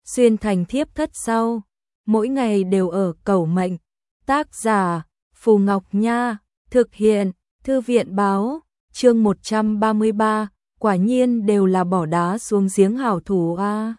xuyên thành thiếp thất sau, mỗi ngày đều ở cầu mệnh. Tác giả Phù Ngọc Nha, thực hiện Thư viện báo, chương 133, quả nhiên đều là bỏ đá xuống giếng hảo thủ a.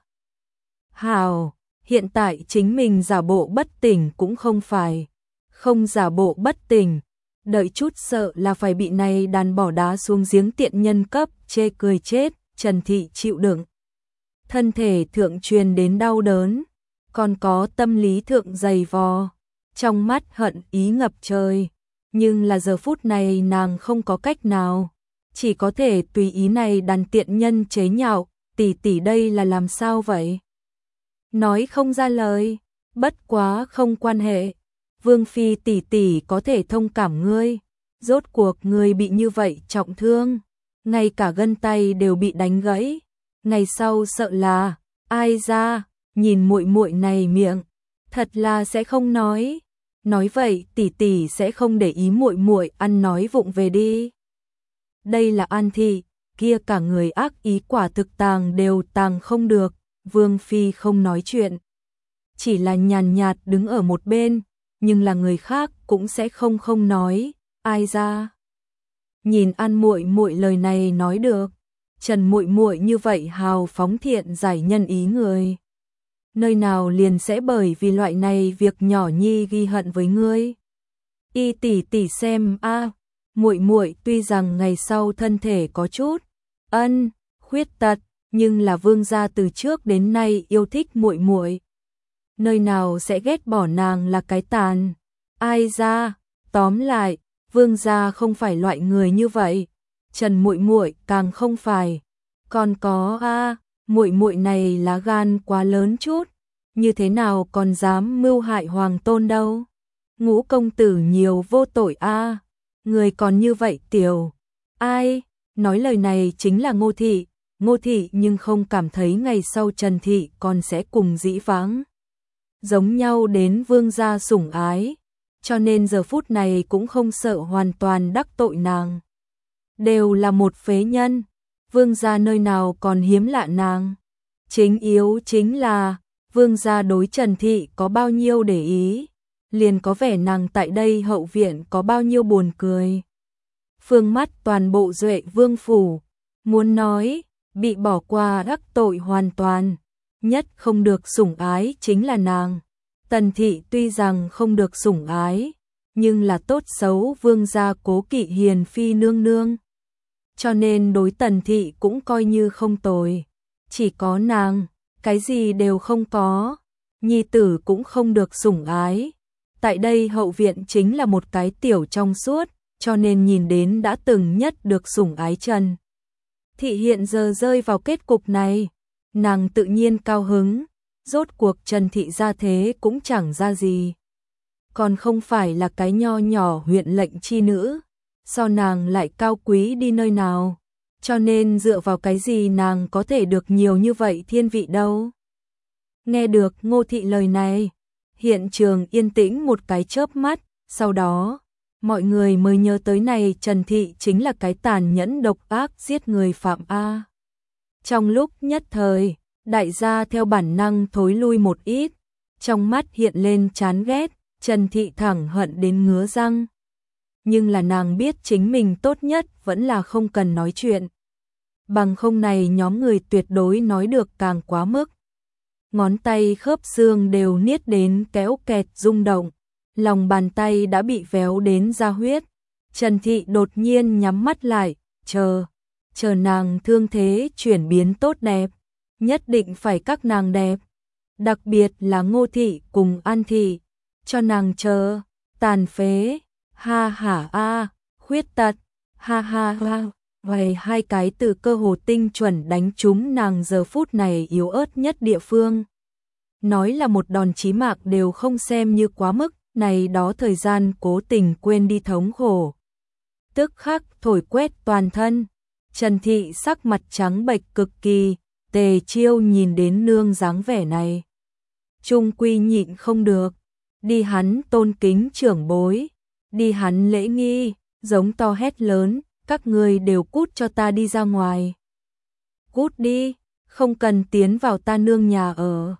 Hảo, hiện tại chính mình giả bộ bất tỉnh cũng không phải, không giả bộ bất tỉnh, đợi chút sợ là phải bị này đàn bỏ đá xuống giếng tiện nhân cấp chê cười chết. Trần Thị chịu đựng, thân thể thượng truyền đến đau đớn, còn có tâm lý thượng dày vò, trong mắt hận ý ngập trời, nhưng là giờ phút này nàng không có cách nào, chỉ có thể tùy ý này đàn tiện nhân chế nhạo. Tỷ tỷ đây là làm sao vậy? Nói không ra lời, bất quá không quan hệ, Vương phi tỷ tỷ có thể thông cảm ngươi, rốt cuộc ngươi bị như vậy trọng thương, ngay cả gân tay đều bị đánh gãy, ngày sau sợ là ai ra, nhìn muội muội này miệng, thật là sẽ không nói vậy tỷ tỷ sẽ không để ý muội muội ăn nói vụng về đi. Đây là An Thị, kia cả người ác ý quả thực tàng đều tàng không được. Vương phi không nói chuyện, chỉ là nhàn nhạt đứng ở một bên, nhưng là người khác cũng sẽ không nói, ai ra. Nhìn An muội muội lời này nói được, Trần muội muội như vậy hào phóng thiện giải nhân ý người, nơi nào liền sẽ bởi vì loại này việc nhỏ nhi ghi hận với ngươi. Y tỷ tỷ xem a, muội muội tuy rằng ngày sau thân thể có chút khuyết tật, nhưng là Vương gia từ trước đến nay yêu thích muội muội, nơi nào sẽ ghét bỏ nàng là cái tàn. Ai ra, tóm lại, Vương gia không phải loại người như vậy, Trần muội muội càng không phải. Còn có muội muội này lá gan quá lớn chút, như thế nào còn dám mưu hại hoàng tôn đâu. Ngũ công tử nhiều vô tội người còn như vậy tiểu. Ai nói lời này chính là Ngô Thị nhưng không cảm thấy ngày sau Trần Thị còn sẽ cùng dĩ vãng giống nhau đến Vương gia sủng ái, cho nên giờ phút này cũng không sợ hoàn toàn đắc tội nàng. Đều là một phế nhân, Vương gia nơi nào còn hiếm lạ nàng. Chính yếu chính là Vương gia đối Trần Thị có bao nhiêu để ý, liền có vẻ nàng tại đây hậu viện có bao nhiêu buồn cười. Phương mắt toàn bộ Duệ Vương phủ, muốn nói bị bỏ qua đắc tội hoàn toàn, nhất không được sủng ái chính là nàng. Tần Thị tuy rằng không được sủng ái, nhưng là tốt xấu Vương gia cố kỵ hiền phi nương nương, cho nên đối Tần Thị cũng coi như không tồi. Chỉ có nàng, cái gì đều không có, nhi tử cũng không được sủng ái. Tại đây hậu viện chính là một cái tiểu trong suốt, cho nên nhìn đến đã từng nhất được sủng ái Trần Thị hiện giờ rơi vào kết cục này, nàng tự nhiên cao hứng, rốt cuộc Trần Thị ra thế cũng chẳng ra gì, còn không phải là cái nho nhỏ huyện lệnh chi nữ, so nàng lại cao quý đi nơi nào, cho nên dựa vào cái gì nàng có thể được nhiều như vậy thiên vị đâu. Nghe được Ngô Thị lời này, hiện trường yên tĩnh một cái chớp mắt, sau đó mọi người mới nhớ tới này Trần Thị chính là cái tàn nhẫn độc ác giết người phạm a. Trong lúc nhất thời, đại gia theo bản năng thối lui một ít, trong mắt hiện lên chán ghét, Trần Thị thẳng hận đến ngứa răng. Nhưng là nàng biết chính mình tốt nhất vẫn là không cần nói chuyện, bằng không này nhóm người tuyệt đối nói được càng quá mức. Ngón tay khớp xương đều niết đến kéo kẹt rung động, lòng bàn tay đã bị véo đến ra huyết. Trần Thị đột nhiên nhắm mắt lại, chờ nàng thương thế chuyển biến tốt đẹp, nhất định phải các nàng đẹp, đặc biệt là Ngô Thị cùng An Thị, cho nàng chờ, tàn phế, ha hả khuyết tật, ha ha ha. Vậy hai cái từ cơ hồ tinh chuẩn đánh trúng nàng giờ phút này yếu ớt nhất địa phương. Nói là một đòn chí mạng đều không xem như quá mức, này đó thời gian cố tình quên đi thống khổ, tức khắc thổi quét toàn thân. Trần Thị sắc mặt trắng bệch cực kỳ, Tề Chiêu nhìn đến nương dáng vẻ này, trung quy nhịn không được, đi hắn tôn kính trưởng bối, đi hắn lễ nghi, giống to hét lớn, các ngươi đều cút cho ta đi ra ngoài. Cút đi, không cần tiến vào ta nương nhà ở.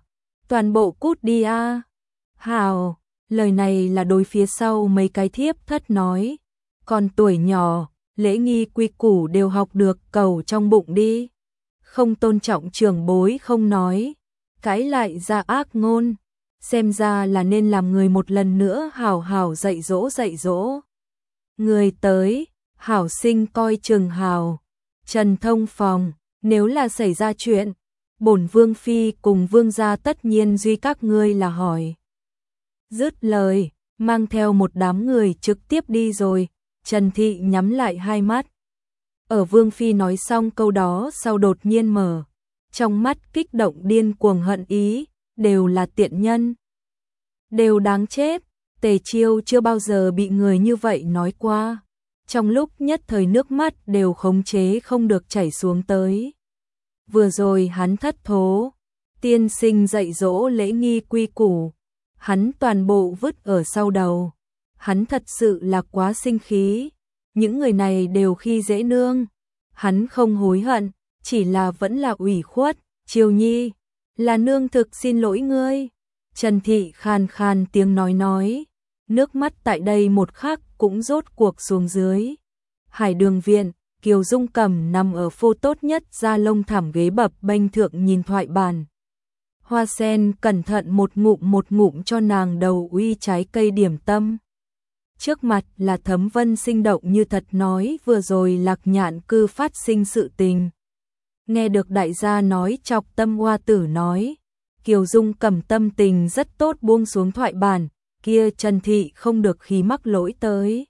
toàn bộ cút đi a. Hào, lời này là đối phía sau mấy cái thiếp thất nói, còn tuổi nhỏ, lễ nghi quy củ đều học được, cầu trong bụng đi. Không tôn trọng trưởng bối không nói, cãi lại ra ác ngôn, xem ra là nên làm người một lần nữa hảo hảo dạy dỗ. Người tới, hảo sinh coi chừng hào. Trần thông phòng, nếu là xảy ra chuyện, bổn vương phi cùng vương gia tất nhiên duy các ngươi là hỏi. Dứt lời, mang theo một đám người trực tiếp đi rồi, Trần Thị nhắm lại hai mắt. Ở vương phi nói xong câu đó sau đột nhiên mở, trong mắt kích động điên cuồng hận ý, đều là tiện nhân. Đều đáng chết, Tề Chiêu chưa bao giờ bị người như vậy nói qua. Trong lúc nhất thời nước mắt đều khống chế không được chảy xuống tới. Vừa rồi hắn thất thố, tiên sinh dạy dỗ lễ nghi quy củ, hắn toàn bộ vứt ở sau đầu. Hắn thật sự là quá sinh khí, những người này đều khi dễ nương. Hắn không hối hận, chỉ là vẫn là ủy khuất. Chiêu nhi, là nương thực xin lỗi ngươi. Trần Thị khàn khàn tiếng nói, nước mắt tại đây một khắc cũng rốt cuộc xuống dưới. Hải Đường viện, Kiều Dung Cẩm nằm ở phô tốt nhất da lông thảm ghế bập bênh thượng nhìn thoại bàn. Hoa sen cẩn thận một ngụm cho nàng đầu uy trái cây điểm tâm. Trước mặt là Thấm Vân sinh động như thật nói vừa rồi Lạc Nhạn cư phát sinh sự tình. Nghe được đại gia nói chọc tâm hoa tử nói, Kiều Dung Cẩm tâm tình rất tốt buông xuống thoại bàn, kia Trần Thị không được khí mắc lỗi tới.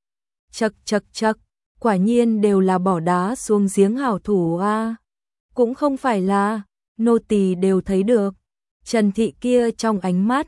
Chậc, quả nhiên đều là bỏ đá xuống giếng hảo thủ a. Cũng không phải là, nô tỳ đều thấy được. Trần Thị kia trong ánh mắt,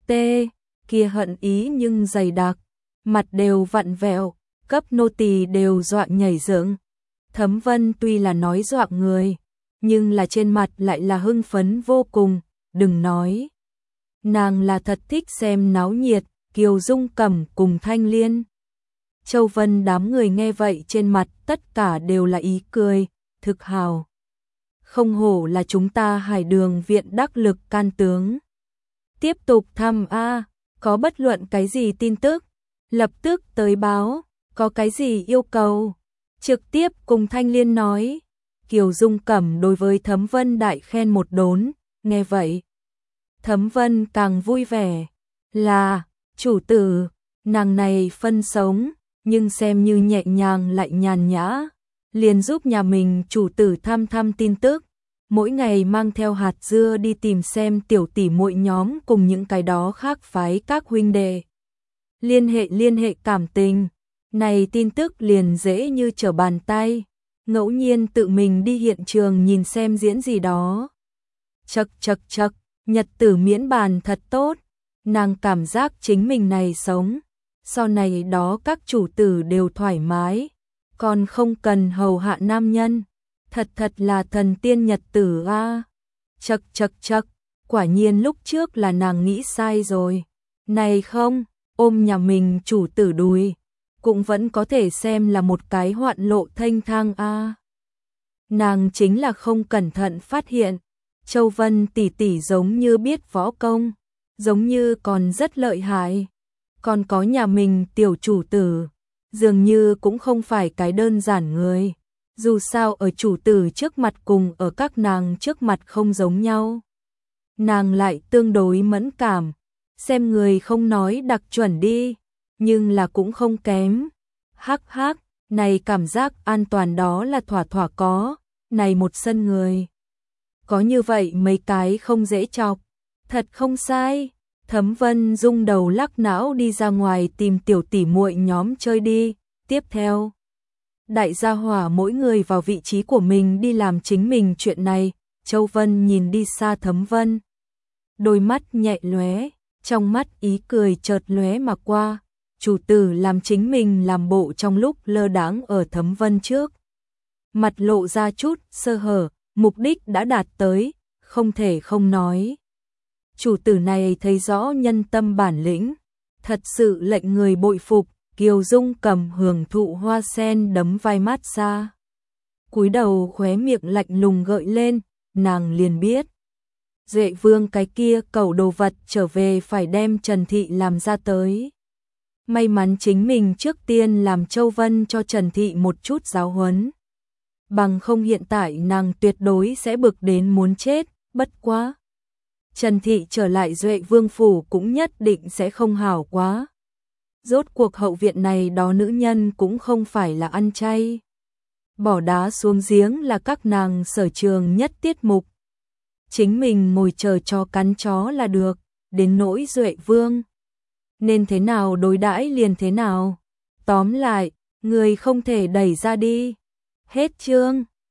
kia hận ý nhưng dày đặc, mặt đều vặn vẹo, cấp nô tỳ đều dọa nhảy dựng. Thấm Vân tuy là nói dọa người, nhưng là trên mặt lại là hưng phấn vô cùng, đừng nói. Nàng là thật thích xem náo nhiệt, Kiều Dung Cẩm cùng Thanh Liên. Châu Vân đám người nghe vậy trên mặt tất cả đều là ý cười, thực hào. Không hổ là chúng ta Hải Đường viện đắc lực can tướng. Tiếp tục thăm có bất luận cái gì tin tức, lập tức tới báo, có cái gì yêu cầu, trực tiếp cùng Thanh Liên nói. Kiều Dung Cẩm đối với Thấm Vân đại khen một đốn, nghe vậy. Thấm Vân càng vui vẻ, là, chủ tử, nàng này phân sống, nhưng xem như nhẹ nhàng lại nhàn nhã, liền giúp nhà mình chủ tử thăm tin tức, mỗi ngày mang theo hạt dưa đi tìm xem tiểu tỷ muội nhóm cùng những cái đó khác phái các huynh đệ. Liên hệ cảm tình, này tin tức liền dễ như trở bàn tay, ngẫu nhiên tự mình đi hiện trường nhìn xem diễn gì đó. Chậc, nhật tử miễn bàn thật tốt, nàng cảm giác chính mình này sống, sau này đó các chủ tử đều thoải mái, còn không cần hầu hạ nam nhân, thật là thần tiên nhật tử a. Chậc, quả nhiên lúc trước là nàng nghĩ sai rồi, này không, ôm nhà mình chủ tử đùi, cũng vẫn có thể xem là một cái hoạn lộ thanh thang a. Nàng chính là không cẩn thận phát hiện, Châu Vân tỷ tỷ giống như biết võ công, giống như còn rất lợi hại, còn có nhà mình tiểu chủ tử, dường như cũng không phải cái đơn giản người, dù sao ở chủ tử trước mặt cùng ở các nàng trước mặt không giống nhau. Nàng lại tương đối mẫn cảm, xem người không nói đặc chuẩn đi, nhưng là cũng không kém. Hắc, này cảm giác an toàn đó là thỏa có, này một sân người. Có như vậy mấy cái không dễ chọc, thật không sai. Thấm Vân rung đầu lắc não đi ra ngoài tìm tiểu tỷ muội nhóm chơi đi. Tiếp theo, đại gia hỏa mỗi người vào vị trí của mình đi làm chính mình chuyện này. Châu Vân nhìn đi xa Thấm Vân, đôi mắt nhẹ lóe, trong mắt ý cười chợt lóe mà qua. Chủ tử làm chính mình làm bộ trong lúc lơ đãng ở Thấm Vân trước, mặt lộ ra chút sơ hở, mục đích đã đạt tới, không thể không nói. Chủ tử này thấy rõ nhân tâm bản lĩnh, thật sự lệnh người bội phục. Kiều Dung Cẩm hưởng thụ hoa sen đấm vai mát xa, cúi đầu khóe miệng lạnh lùng gợi lên, nàng liền biết Duệ Vương cái kia cẩu đồ vật trở về phải đem Trần Thị làm ra tới. May mắn chính mình trước tiên làm Châu Vân cho Trần Thị một chút giáo huấn. Bằng không hiện tại nàng tuyệt đối sẽ bực đến muốn chết, bất quá. Trần Thị trở lại Duệ Vương phủ cũng nhất định sẽ không hảo quá. Rốt cuộc hậu viện này đó nữ nhân cũng không phải là ăn chay. Bỏ đá xuống giếng là các nàng sở trường nhất tiết mục. Chính mình ngồi chờ cho cắn chó là được, đến nỗi Duệ Vương. Nên thế nào đối đãi liền thế nào. Tóm lại, người không thể đẩy ra đi. Hết chương.